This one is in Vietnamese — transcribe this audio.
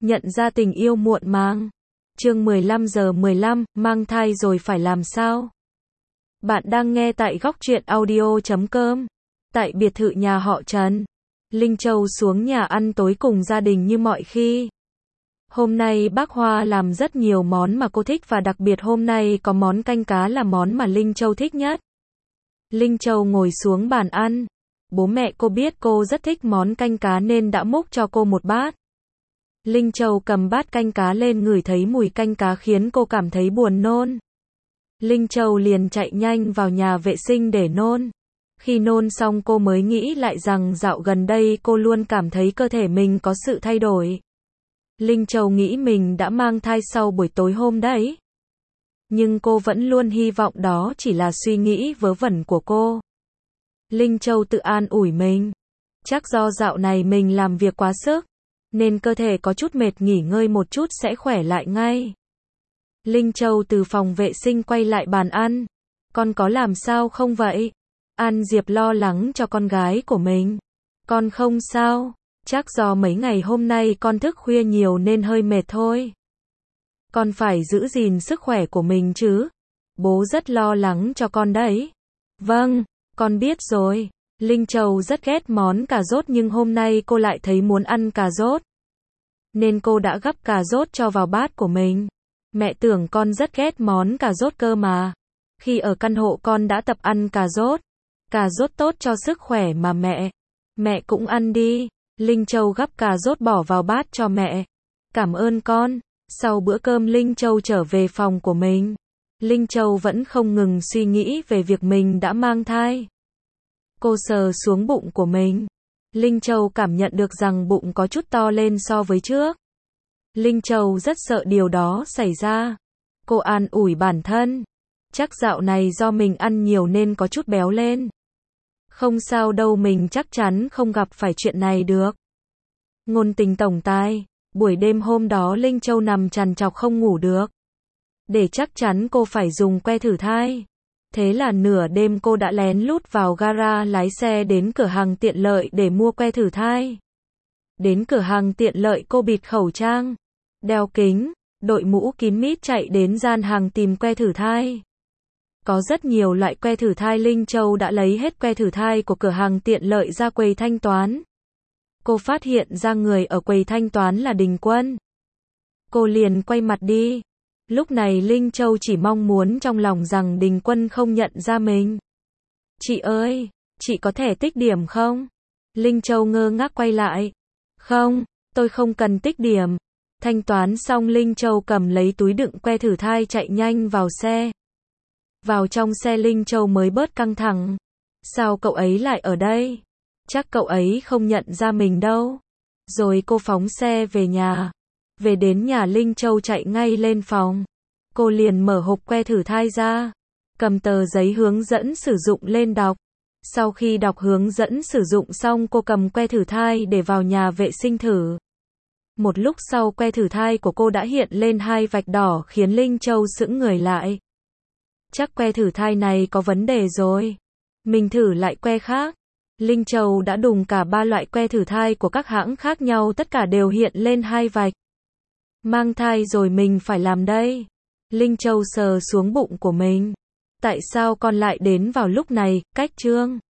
Nhận ra tình yêu muộn màng. Chương 15:15, mang thai rồi phải làm sao? Bạn đang nghe tại Góc Truyện Audio.com. Tại biệt thự nhà họ Trần, Linh Châu xuống nhà ăn tối cùng gia đình như mọi khi. Hôm nay bác Hoa làm rất nhiều món mà cô thích và đặc biệt hôm nay có món canh cá là món mà Linh Châu thích nhất. Linh Châu ngồi xuống bàn ăn. Bố mẹ cô biết cô rất thích món canh cá nên đã múc cho cô một bát. Linh Châu cầm bát canh cá lên ngửi thấy mùi canh cá khiến cô cảm thấy buồn nôn. Linh Châu liền chạy nhanh vào nhà vệ sinh để nôn. Khi nôn xong cô mới nghĩ lại rằng dạo gần đây cô luôn cảm thấy cơ thể mình có sự thay đổi. Linh Châu nghĩ mình đã mang thai sau buổi tối hôm đấy. Nhưng cô vẫn luôn hy vọng đó chỉ là suy nghĩ vớ vẩn của cô. Linh Châu tự an ủi mình. Chắc do dạo này mình làm việc quá sức, nên cơ thể có chút mệt, nghỉ ngơi một chút sẽ khỏe lại ngay. Linh Châu từ phòng vệ sinh quay lại bàn ăn. Con có làm sao không vậy? An Diệp lo lắng cho con gái của mình. Con không sao, chắc do mấy ngày hôm nay con thức khuya nhiều nên hơi mệt thôi. Con phải giữ gìn sức khỏe của mình chứ. Bố rất lo lắng cho con đấy. Vâng, con biết rồi. Linh Châu rất ghét món cà rốt nhưng hôm nay cô lại thấy muốn ăn cà rốt. Nên cô đã gắp cà rốt cho vào bát của mình. Mẹ tưởng con rất ghét món cà rốt cơ mà. Khi ở căn hộ con đã tập ăn cà rốt. Cà rốt tốt cho sức khỏe mà mẹ. Mẹ cũng ăn đi. Linh Châu gắp cà rốt bỏ vào bát cho mẹ. Cảm ơn con. Sau bữa cơm Linh Châu trở về phòng của mình. Linh Châu vẫn không ngừng suy nghĩ về việc mình đã mang thai. Cô sờ xuống bụng của mình. Linh Châu cảm nhận được rằng bụng có chút to lên so với trước. Linh Châu rất sợ điều đó xảy ra. Cô an ủi bản thân. Chắc dạo này do mình ăn nhiều nên có chút béo lên. Không sao đâu, mình chắc chắn không gặp phải chuyện này được. Ngôn tình tổng tài. Buổi đêm hôm đó Linh Châu nằm trằn trọc không ngủ được. Để chắc chắn cô phải dùng que thử thai. Thế là nửa đêm cô đã lén lút vào gara lái xe đến cửa hàng tiện lợi để mua que thử thai. Đến cửa hàng tiện lợi cô bịt khẩu trang, đeo kính, đội mũ kín mít chạy đến gian hàng tìm que thử thai. Có rất nhiều loại que thử thai, Linh Châu đã lấy hết que thử thai của cửa hàng tiện lợi ra quầy thanh toán. Cô phát hiện ra người ở quầy thanh toán là Đình Quân. Cô liền quay mặt đi. Lúc này Linh Châu chỉ mong muốn trong lòng rằng Đình Quân không nhận ra mình. Chị ơi, chị có thẻ tích điểm không? Linh Châu ngơ ngác quay lại. Không, tôi không cần tích điểm. Thanh toán xong Linh Châu cầm lấy túi đựng que thử thai chạy nhanh vào xe. Vào trong xe Linh Châu mới bớt căng thẳng. Sao cậu ấy lại ở đây? Chắc cậu ấy không nhận ra mình đâu. Rồi cô phóng xe về nhà. Về đến nhà Linh Châu chạy ngay lên phòng. Cô liền mở hộp que thử thai ra. Cầm tờ giấy hướng dẫn sử dụng lên đọc. Sau khi đọc hướng dẫn sử dụng xong cô cầm que thử thai để vào nhà vệ sinh thử. Một lúc sau que thử thai của cô đã hiện lên 2 vạch đỏ khiến Linh Châu sững người lại. Chắc que thử thai này có vấn đề rồi. Mình thử lại que khác. Linh Châu đã đùng cả 3 loại que thử thai của các hãng khác nhau, tất cả đều hiện lên 2 vạch. Mang thai rồi mình phải làm đây. Linh Châu sờ xuống bụng của mình. Tại sao con lại đến vào lúc này? Cách chương